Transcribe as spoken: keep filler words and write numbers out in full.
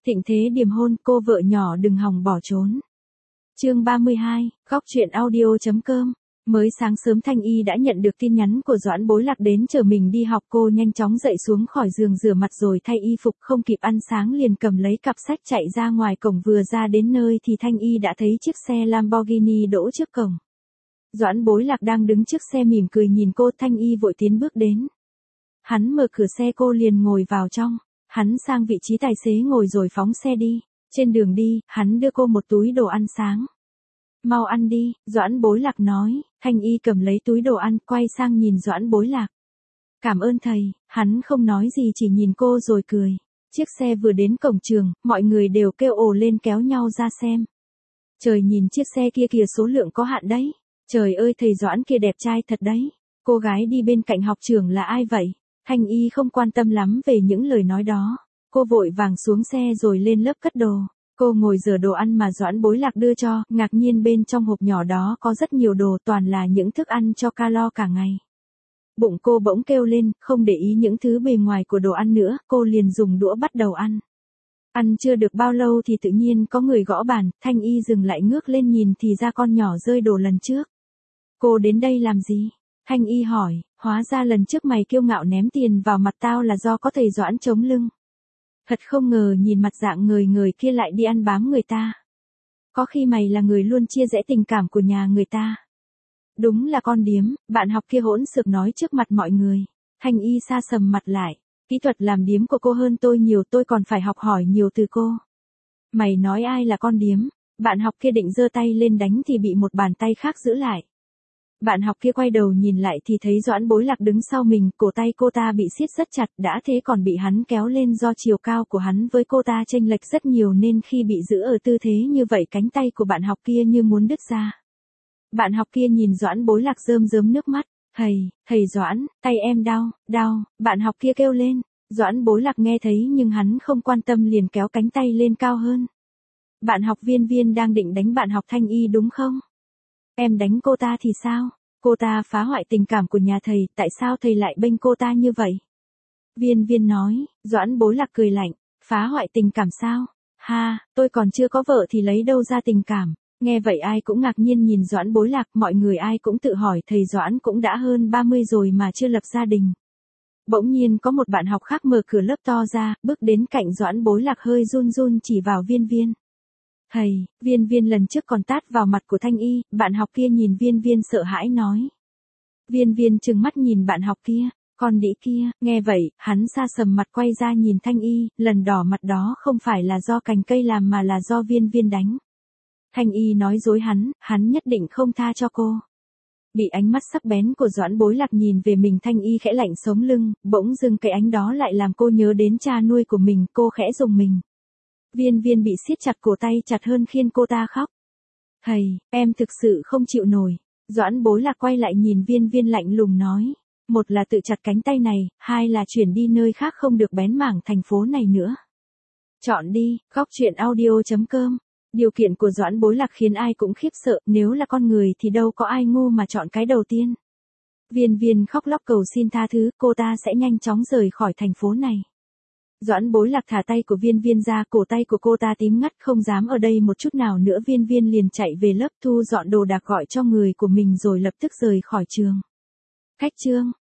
Thịnh thế điềm hôn, cô vợ nhỏ đừng hòng bỏ trốn. Chương ba mươi hai, góc truyện audio.com. Mới sáng sớm Thanh Y đã nhận được tin nhắn của Doãn Bối Lạc đến chờ mình đi học. Cô nhanh chóng dậy xuống khỏi giường rửa mặt rồi thay y phục, không kịp ăn sáng liền cầm lấy cặp sách chạy ra ngoài cổng. Vừa ra đến nơi thì Thanh Y đã thấy chiếc xe Lamborghini đỗ trước cổng. Doãn Bối Lạc đang đứng trước xe mỉm cười nhìn cô. Thanh Y vội tiến bước đến. Hắn mở cửa xe, cô liền ngồi vào trong. Hắn sang vị trí tài xế ngồi rồi phóng xe đi. Trên đường đi, hắn đưa cô một túi đồ ăn sáng. Mau ăn đi, Doãn Bối Lạc nói. Thanh Y cầm lấy túi đồ ăn, quay sang nhìn Doãn Bối Lạc. Cảm ơn thầy. Hắn không nói gì, chỉ nhìn cô rồi cười. Chiếc xe vừa đến cổng trường, mọi người đều kêu ồ lên kéo nhau ra xem. Trời, nhìn chiếc xe kia kìa, số lượng có hạn đấy. Trời ơi, thầy Doãn kia đẹp trai thật đấy. Cô gái đi bên cạnh học trưởng là ai vậy? Thanh Y không quan tâm lắm về những lời nói đó. Cô vội vàng xuống xe rồi lên lớp cất đồ. Cô ngồi rửa đồ ăn mà Doãn Bối Lạc đưa cho, ngạc nhiên bên trong hộp nhỏ đó có rất nhiều đồ, toàn là những thức ăn cho calo cả ngày. Bụng cô bỗng kêu lên, không để ý những thứ bề ngoài của đồ ăn nữa, cô liền dùng đũa bắt đầu ăn. Ăn chưa được bao lâu thì tự nhiên có người gõ bàn. Thanh Y dừng lại ngước lên nhìn thì ra con nhỏ rơi đồ lần trước. Cô đến đây làm gì? Thanh Y hỏi. Hóa ra lần trước mày kiêu ngạo ném tiền vào mặt tao là do có thầy Doãn chống lưng. Thật không ngờ nhìn mặt dạng người người kia lại đi ăn bám người ta. Có khi mày là người luôn chia rẽ tình cảm của nhà người ta. Đúng là con điếm, bạn học kia hỗn xược nói trước mặt mọi người. Thanh Y sa sầm mặt lại. Kỹ thuật làm điếm của cô hơn tôi nhiều, tôi còn phải học hỏi nhiều từ cô. Mày nói ai là con điếm? Bạn học kia định giơ tay lên đánh thì bị một bàn tay khác giữ lại. Bạn học kia quay đầu nhìn lại thì thấy Doãn Bối Lạc đứng sau mình, cổ tay cô ta bị siết rất chặt, đã thế còn bị hắn kéo lên. Do chiều cao của hắn với cô ta chênh lệch rất nhiều nên khi bị giữ ở tư thế như vậy cánh tay của bạn học kia như muốn đứt ra. Bạn học kia nhìn Doãn Bối Lạc rơm rớm nước mắt. Thầy, thầy Doãn, tay em đau, đau, bạn học kia kêu lên. Doãn Bối Lạc nghe thấy nhưng hắn không quan tâm, liền kéo cánh tay lên cao hơn. Bạn học Viên Viên đang định đánh bạn học Thanh Y đúng không? Em đánh cô ta thì sao? Cô ta phá hoại tình cảm của nhà thầy, tại sao thầy lại bênh cô ta như vậy? Viên Viên nói. Doãn Bối Lạc cười lạnh. Phá hoại tình cảm sao? Ha, tôi còn chưa có vợ thì lấy đâu ra tình cảm? Nghe vậy ai cũng ngạc nhiên nhìn Doãn Bối Lạc, mọi người ai cũng tự hỏi thầy Doãn cũng đã hơn ba mươi rồi mà chưa lập gia đình. Bỗng nhiên có một bạn học khác mở cửa lớp to ra, bước đến cạnh Doãn Bối Lạc hơi run run chỉ vào Viên Viên. Thầy, Viên Viên lần trước còn tát vào mặt của Thanh Y. Bạn học kia nhìn Viên Viên sợ hãi nói. Viên Viên trừng mắt nhìn bạn học kia. Con đĩ kia, nghe vậy, hắn sa sầm mặt quay ra nhìn Thanh Y, lần đỏ mặt đó không phải là do cành cây làm mà là do Viên Viên đánh. Thanh Y nói dối hắn, hắn nhất định không tha cho cô. Bị ánh mắt sắc bén của Doãn Bối Lạc nhìn về mình, Thanh Y khẽ lạnh sống lưng, bỗng dưng cái ánh đó lại làm cô nhớ đến cha nuôi của mình, cô khẽ rùng mình. Viên Viên bị siết chặt cổ tay chặt hơn khiến cô ta khóc. Thầy, em thực sự không chịu nổi. Doãn Bối Lạc quay lại nhìn Viên Viên lạnh lùng nói. Một là tự chặt cánh tay này, hai là chuyển đi nơi khác không được bén mảng thành phố này nữa. Chọn đi, góc truyện audio.com. Điều kiện của Doãn Bối Lạc khiến ai cũng khiếp sợ, nếu là con người thì đâu có ai ngu mà chọn cái đầu tiên. Viên Viên khóc lóc cầu xin tha thứ, cô ta sẽ nhanh chóng rời khỏi thành phố này. Doãn Bối Lạc thả tay của Viên Viên ra, cổ tay của cô ta tím ngắt, không dám ở đây một chút nào nữa. Viên Viên liền chạy về lớp thu dọn đồ đạc, gọi cho người của mình rồi lập tức rời khỏi trường. Khách trương,